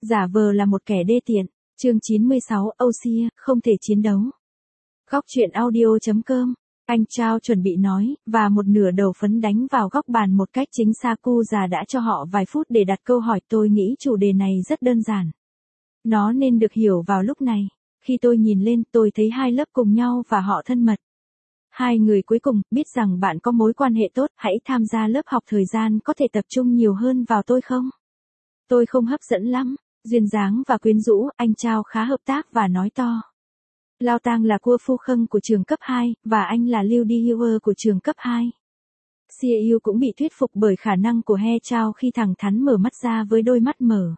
Giả vờ là một kẻ đê tiện. Chương 96, Âu-xia, không thể chiến đấu. Góc truyện audio.com. Anh Trao chuẩn bị nói, và một nửa đầu phấn đánh vào góc bàn một cách chính xác. Cô già đã cho họ vài phút để đặt câu hỏi. Tôi nghĩ chủ đề này rất đơn giản. Nó nên được hiểu vào lúc này. Khi tôi nhìn lên, tôi thấy hai lớp cùng nhau và họ thân mật. Hai người cuối cùng, biết rằng bạn có mối quan hệ tốt, hãy tham gia lớp học. Thời gian có thể tập trung nhiều hơn vào tôi không? Tôi không hấp dẫn lắm. Duyên dáng và quyến rũ, anh Trao khá hợp tác và nói to. Lao Tang là cua phu khâng của trường cấp 2, và anh là Liu Dihua của trường cấp 2. Xie Yu cũng bị thuyết phục bởi khả năng của He Chao khi thẳng thắn mở mắt ra với đôi mắt mở.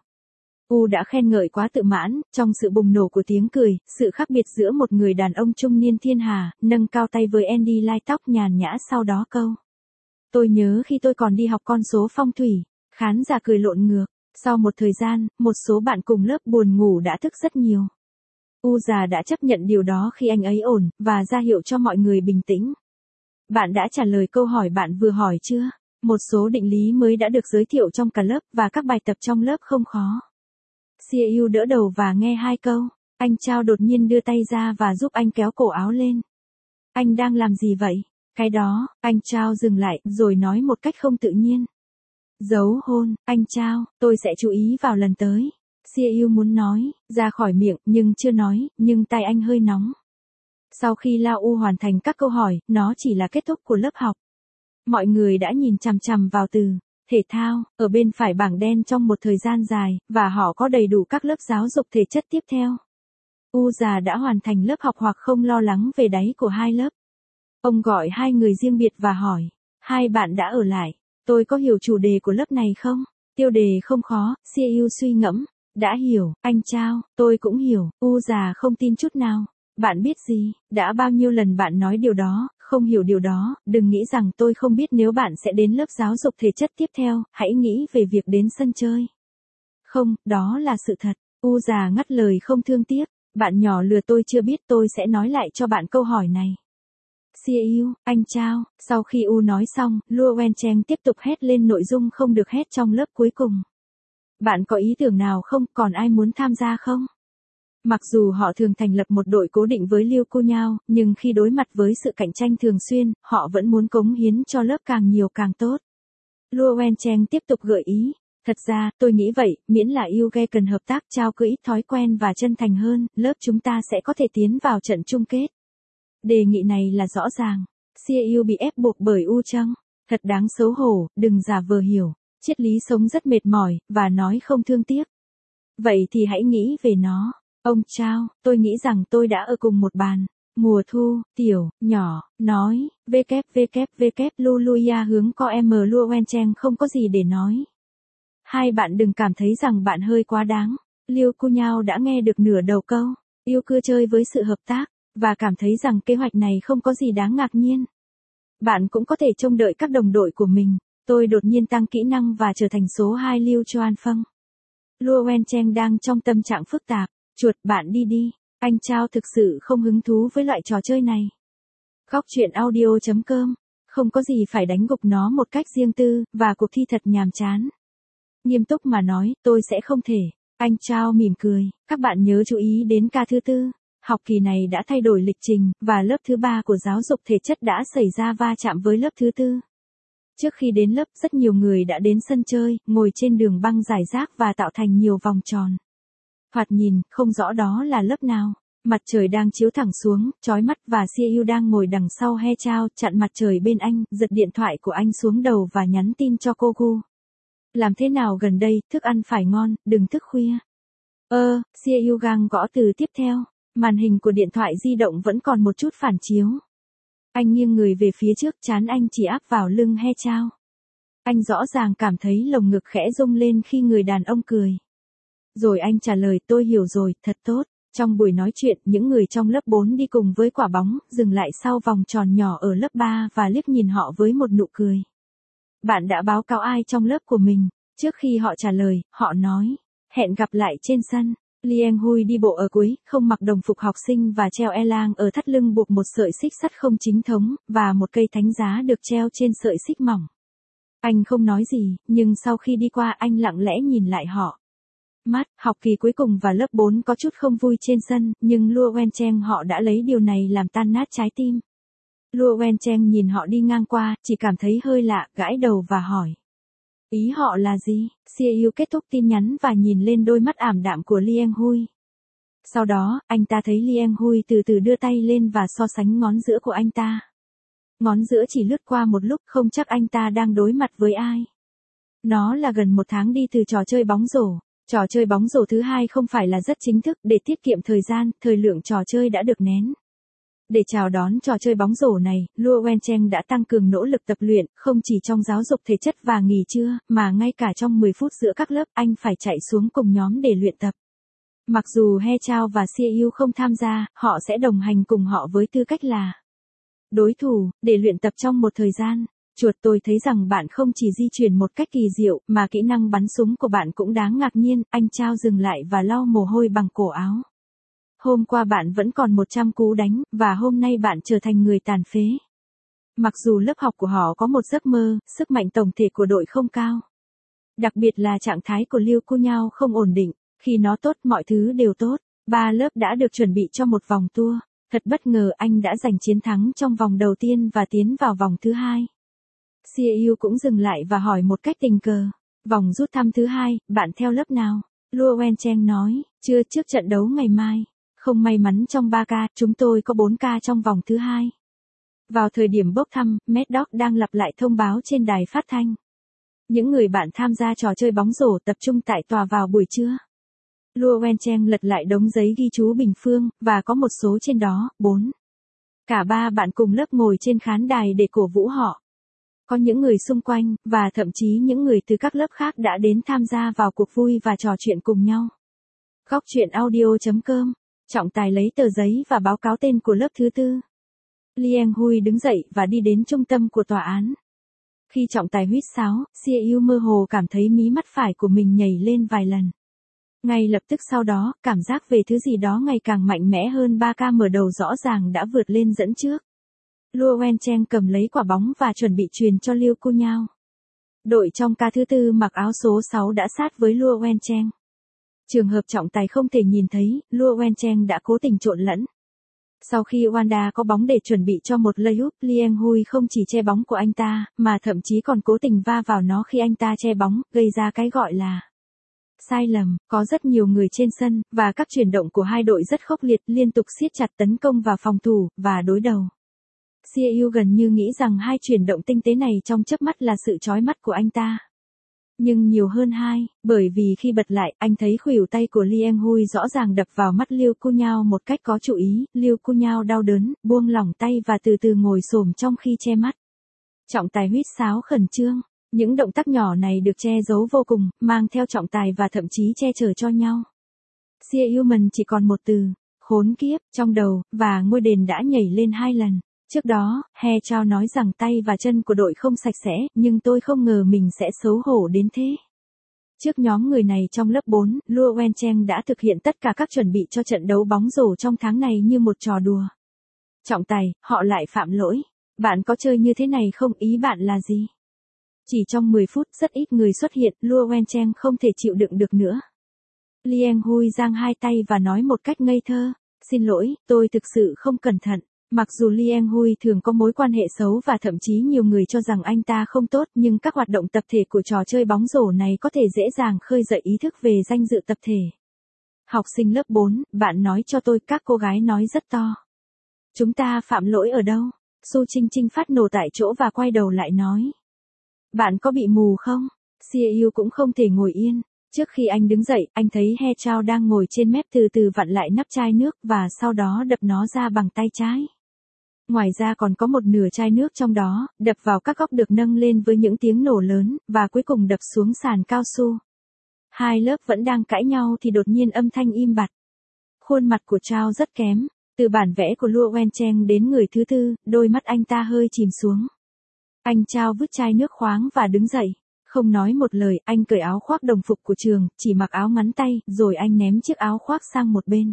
U đã khen ngợi quá tự mãn, trong sự bùng nổ của tiếng cười, sự khác biệt giữa một người đàn ông trung niên thiên hà, nâng cao tay với Andy lai tóc nhàn nhã sau đó câu. Tôi nhớ khi tôi còn đi học con số phong thủy, khán giả cười lộn ngược. Sau một thời gian, một số bạn cùng lớp buồn ngủ đã thức rất nhiều. U già đã chấp nhận điều đó khi anh ấy ổn, và ra hiệu cho mọi người bình tĩnh. Bạn đã trả lời câu hỏi bạn vừa hỏi chưa? Một số định lý mới đã được giới thiệu trong cả lớp, và các bài tập trong lớp không khó. Xie Yu đỡ đầu và nghe hai câu. Anh Trao đột nhiên đưa tay ra và giúp anh kéo cổ áo lên. Anh đang làm gì vậy? Cái đó, anh Trao dừng lại, rồi nói một cách không tự nhiên. Giấu hôn, anh Trao, tôi sẽ chú ý vào lần tới. Xie Yu muốn nói, ra khỏi miệng, nhưng chưa nói, nhưng tay anh hơi nóng. Sau khi Lao U hoàn thành các câu hỏi, nó chỉ là kết thúc của lớp học. Mọi người đã nhìn chằm chằm vào từ thể thao, ở bên phải bảng đen trong một thời gian dài, và họ có đầy đủ các lớp giáo dục thể chất tiếp theo. U già đã hoàn thành lớp học hoặc không lo lắng về đáy của hai lớp. Ông gọi hai người riêng biệt và hỏi, hai bạn đã ở lại. Tôi có hiểu chủ đề của lớp này không? Tiêu đề không khó, Xie Yu suy ngẫm. Đã hiểu, anh Trao, tôi cũng hiểu. U già không tin chút nào. Bạn biết gì, đã bao nhiêu lần bạn nói điều đó, không hiểu điều đó, đừng nghĩ rằng tôi không biết nếu bạn sẽ đến lớp giáo dục thể chất tiếp theo, hãy nghĩ về việc đến sân chơi. Không, đó là sự thật. U già ngắt lời không thương tiếc. Bạn nhỏ lừa tôi chưa biết tôi sẽ nói lại cho bạn câu hỏi này. Xie Yu, anh Trao, sau khi U nói xong, Luo Wencheng tiếp tục hét lên nội dung không được hét trong lớp cuối cùng. Bạn có ý tưởng nào không, còn ai muốn tham gia không? Mặc dù họ thường thành lập một đội cố định với Liu Kunyao, nhưng khi đối mặt với sự cạnh tranh thường xuyên, họ vẫn muốn cống hiến cho lớp càng nhiều càng tốt. Luo Wencheng tiếp tục gợi ý. Thật ra, tôi nghĩ vậy, miễn là Yuge cần hợp tác Trao cứ ít thói quen và chân thành hơn, lớp chúng ta sẽ có thể tiến vào trận chung kết. Đề nghị này là rõ ràng. Xie Yu bị ép buộc bởi U chăng? Thật đáng xấu hổ, đừng giả vờ hiểu. Triết lý sống rất mệt mỏi, và nói không thương tiếc. Vậy thì hãy nghĩ về nó. Ông Trao, tôi nghĩ rằng tôi đã ở cùng một bàn. Mùa thu, tiểu, nhỏ, nói, WWW Luluya hướng co M Luo Wencheng không có gì để nói. Hai bạn đừng cảm thấy rằng bạn hơi quá đáng. Liu Kunyao đã nghe được nửa đầu câu. Yêu cưa chơi với sự hợp tác. Và cảm thấy rằng kế hoạch này không có gì đáng ngạc nhiên. Bạn cũng có thể trông đợi các đồng đội của mình. Tôi đột nhiên tăng kỹ năng và trở thành số 2 Liu Chuan Pheng. Luo Wencheng đang trong tâm trạng phức tạp. Chuột, bạn đi đi. Anh Trao thực sự không hứng thú với loại trò chơi này. Góc truyện audio.com. Không có gì phải đánh gục nó một cách riêng tư, và cuộc thi thật nhàm chán. Nghiêm túc mà nói, tôi sẽ không thể. Anh Trao mỉm cười. Các bạn nhớ chú ý đến ca thứ tư. Học kỳ này đã thay đổi lịch trình, và lớp thứ 3 của giáo dục thể chất đã xảy ra va chạm với lớp thứ 4. Trước khi đến lớp, rất nhiều người đã đến sân chơi, ngồi trên đường băng rải rác và tạo thành nhiều vòng tròn. Thoạt nhìn, không rõ đó là lớp nào. Mặt trời đang chiếu thẳng xuống, chói mắt, và Xie Yu đang ngồi đằng sau He Chao, chặn mặt trời bên anh, giật điện thoại của anh xuống đầu và nhắn tin cho cô Gu. Làm thế nào gần đây, thức ăn phải ngon, đừng thức khuya. Xie Yu gang gõ từ tiếp theo. Màn hình của điện thoại di động vẫn còn một chút phản chiếu. Anh nghiêng người về phía trước, trán anh chỉ áp vào lưng He Chao. Anh rõ ràng cảm thấy lồng ngực khẽ rung lên khi người đàn ông cười. Rồi anh trả lời, tôi hiểu rồi, thật tốt. Trong buổi nói chuyện, những người trong lớp 4 đi cùng với quả bóng, dừng lại sau vòng tròn nhỏ ở lớp 3 và liếc nhìn họ với một nụ cười. Bạn đã báo cáo ai trong lớp của mình? Trước khi họ trả lời, họ nói, hẹn gặp lại trên sân. Liang Hui đi bộ ở cuối, không mặc đồng phục học sinh và treo e lang ở thắt lưng buộc một sợi xích sắt không chính thống, và một cây thánh giá được treo trên sợi xích mỏng. Anh không nói gì, nhưng sau khi đi qua anh lặng lẽ nhìn lại họ. Mắt, học kỳ cuối cùng và lớp 4 có chút không vui trên sân, nhưng Luo Wencheng họ đã lấy điều này làm tan nát trái tim. Luo Wencheng nhìn họ đi ngang qua, chỉ cảm thấy hơi lạ, gãi đầu và hỏi. Ý họ là gì? Siêu kết thúc tin nhắn và nhìn lên đôi mắt ảm đạm của Liang Hui. Sau đó, anh ta thấy Liang Hui từ từ đưa tay lên và so sánh ngón giữa của anh ta. Ngón giữa chỉ lướt qua một lúc, không chắc anh ta đang đối mặt với ai. Nó là gần 1 tháng đi từ trò chơi bóng rổ. Trò chơi bóng rổ thứ 2 không phải là rất chính thức, để tiết kiệm thời gian, thời lượng trò chơi đã được nén. Để chào đón trò chơi bóng rổ này, Luo Wencheng đã tăng cường nỗ lực tập luyện, không chỉ trong giáo dục thể chất và nghỉ trưa, mà ngay cả trong 10 phút giữa các lớp anh phải chạy xuống cùng nhóm để luyện tập. Mặc dù He Chao và Siêu không tham gia, họ sẽ đồng hành cùng họ với tư cách là đối thủ, để luyện tập trong một thời gian. Chuột, tôi thấy rằng bạn không chỉ di chuyển một cách kỳ diệu, mà kỹ năng bắn súng của bạn cũng đáng ngạc nhiên. Anh Chao dừng lại và lau mồ hôi bằng cổ áo. Hôm qua bạn vẫn còn 100 cú đánh, và hôm nay bạn trở thành người tàn phế. Mặc dù lớp học của họ có một giấc mơ, sức mạnh tổng thể của đội không cao. Đặc biệt là trạng thái của Liu Kunyao không ổn định, khi nó tốt mọi thứ đều tốt. 3 lớp đã được chuẩn bị cho một vòng tour. Thật bất ngờ anh đã giành chiến thắng trong vòng đầu tiên và tiến vào vòng thứ 2. Siêu cũng dừng lại và hỏi một cách tình cờ. Vòng rút thăm thứ 2, bạn theo lớp nào? Luo Wencheng nói, chưa, trước trận đấu ngày mai. Không may mắn trong 3K, chúng tôi có 4K trong vòng thứ 2. Vào thời điểm bốc thăm, Mad Dog đang lặp lại thông báo trên đài phát thanh. Những người bạn tham gia trò chơi bóng rổ tập trung tại tòa vào buổi trưa. Luo Wencheng lật lại đống giấy ghi chú bình phương, và có một số trên đó, 4. Cả 3 bạn cùng lớp ngồi trên khán đài để cổ vũ họ. Có những người xung quanh, và thậm chí những người từ các lớp khác đã đến tham gia vào cuộc vui và trò chuyện cùng nhau. Góc truyện audio.com. Trọng tài lấy tờ giấy và báo cáo tên của lớp thứ 4. Liang Hui đứng dậy và đi đến trung tâm của tòa án. Khi trọng tài huýt sáo, Siêu mơ hồ cảm thấy mí mắt phải của mình nhảy lên vài lần. Ngay lập tức sau đó, cảm giác về thứ gì đó ngày càng mạnh mẽ hơn. 3K mở đầu rõ ràng đã vượt lên dẫn trước. Luo Wencheng cầm lấy quả bóng và chuẩn bị truyền cho Liu Kunyao. Đội trong ca thứ 4 mặc áo số 6 đã sát với Luo Wencheng. Trường hợp trọng tài không thể nhìn thấy, Luo Wencheng đã cố tình trộn lẫn. Sau khi Wanda có bóng để chuẩn bị cho một layup, Liang Hui không chỉ che bóng của anh ta, mà thậm chí còn cố tình va vào nó khi anh ta che bóng, gây ra cái gọi là sai lầm. Có rất nhiều người trên sân, và các chuyển động của hai đội rất khốc liệt, liên tục siết chặt tấn công và phòng thủ, và đối đầu. Siêu gần như nghĩ rằng hai chuyển động tinh tế này trong chớp mắt là sự chói mắt của anh ta. Nhưng nhiều hơn hai, bởi vì khi bật lại, anh thấy khuỷu tay của Liang Hui rõ ràng đập vào mắt Liu Kunyao một cách có chú ý. Liu Kunyao đau đớn, buông lỏng tay và từ từ ngồi xổm trong khi che mắt. Trọng tài huýt sáo khẩn trương. Những động tác nhỏ này được che giấu vô cùng, mang theo trọng tài và thậm chí che chở cho nhau. Siêu mình chỉ còn một từ, khốn kiếp, trong đầu, và ngôi đền đã nhảy lên 2 lần. Trước đó, He Chao nói rằng tay và chân của đội không sạch sẽ, nhưng tôi không ngờ mình sẽ xấu hổ đến thế. Trước nhóm người này trong lớp 4, Luo Wencheng đã thực hiện tất cả các chuẩn bị cho trận đấu bóng rổ trong tháng này như một trò đùa. Trọng tài, họ lại phạm lỗi. Bạn có chơi như thế này không? Ý bạn là gì? Chỉ trong 10 phút, rất ít người xuất hiện, Luo Wencheng không thể chịu đựng được nữa. Liang Hui giang hai tay và nói một cách ngây thơ, xin lỗi, tôi thực sự không cẩn thận. Mặc dù Liang Hui thường có mối quan hệ xấu và thậm chí nhiều người cho rằng anh ta không tốt, nhưng các hoạt động tập thể của trò chơi bóng rổ này có thể dễ dàng khơi dậy ý thức về danh dự tập thể. Học sinh lớp 4, bạn nói cho tôi, các cô gái nói rất to. Chúng ta phạm lỗi ở đâu? Su Trinh Trinh phát nổ tại chỗ và quay đầu lại nói. Bạn có bị mù không? Siêu cũng không thể ngồi yên. Trước khi anh đứng dậy, anh thấy He Chao đang ngồi trên mép từ từ vặn lại nắp chai nước và sau đó đập nó ra bằng tay trái. Ngoài ra còn có một nửa chai nước trong đó, đập vào các góc được nâng lên với những tiếng nổ lớn, và cuối cùng đập xuống sàn cao su. Hai lớp vẫn đang cãi nhau thì đột nhiên âm thanh im bặt. Khuôn mặt của Chao rất kém. Từ bản vẽ của Luo Wencheng đến người thứ 4, đôi mắt anh ta hơi chìm xuống. Anh Chao vứt chai nước khoáng và đứng dậy. Không nói một lời, anh cởi áo khoác đồng phục của trường, chỉ mặc áo ngắn tay, rồi anh ném chiếc áo khoác sang một bên.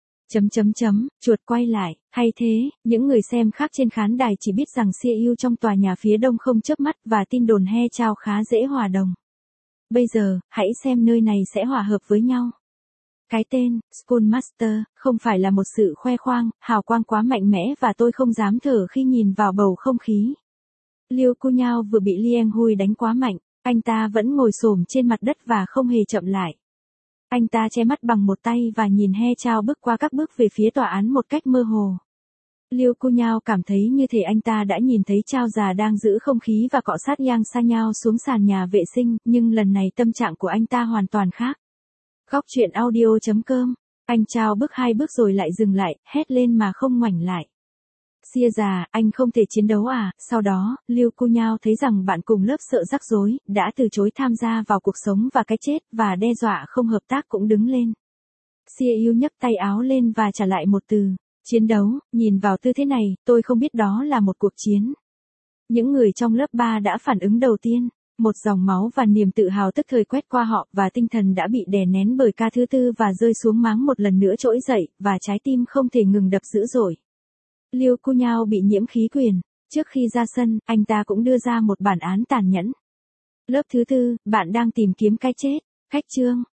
Chuột quay lại, hay thế, những người xem khác trên khán đài chỉ biết rằng Siêu trong tòa nhà phía đông không chớp mắt và tin đồn He Chao khá dễ hòa đồng. Bây giờ, hãy xem nơi này sẽ hòa hợp với nhau. Cái tên, Schoolmaster, không phải là một sự khoe khoang, hào quang quá mạnh mẽ và tôi không dám thở khi nhìn vào bầu không khí. Liu Kunyao vừa bị Liang Hui đánh quá mạnh, anh ta vẫn ngồi xổm trên mặt đất và không hề chậm lại. Anh ta che mắt bằng một tay và nhìn He Chao bước qua các bước về phía tòa án một cách mơ hồ. Liu Kunyao cảm thấy như thể anh ta đã nhìn thấy Chao già đang giữ không khí và cọ sát Yang Sanyao xuống sàn nhà vệ sinh, nhưng lần này tâm trạng của anh ta hoàn toàn khác. Góc truyện audio.com, anh Chao bước 2 bước rồi lại dừng lại, hét lên mà không ngoảnh lại. Xia già, anh không thể chiến đấu à? Sau đó, Liu Kunyao thấy rằng bạn cùng lớp sợ rắc rối, đã từ chối tham gia vào cuộc sống và cái chết, và đe dọa không hợp tác cũng đứng lên. Xia Yu nhấc tay áo lên và trả lại một từ. Chiến đấu, nhìn vào tư thế này, tôi không biết đó là một cuộc chiến. Những người trong lớp 3 đã phản ứng đầu tiên. Một dòng máu và niềm tự hào tức thời quét qua họ và tinh thần đã bị đè nén bởi ca thứ tư và rơi xuống máng một lần nữa trỗi dậy, và trái tim không thể ngừng đập dữ dội. Liu Kunyao bị nhiễm khí quyền. Trước khi ra sân, anh ta cũng đưa ra một bản án tàn nhẫn. Lớp thứ tư, bạn đang tìm kiếm cái chết. Khách chương.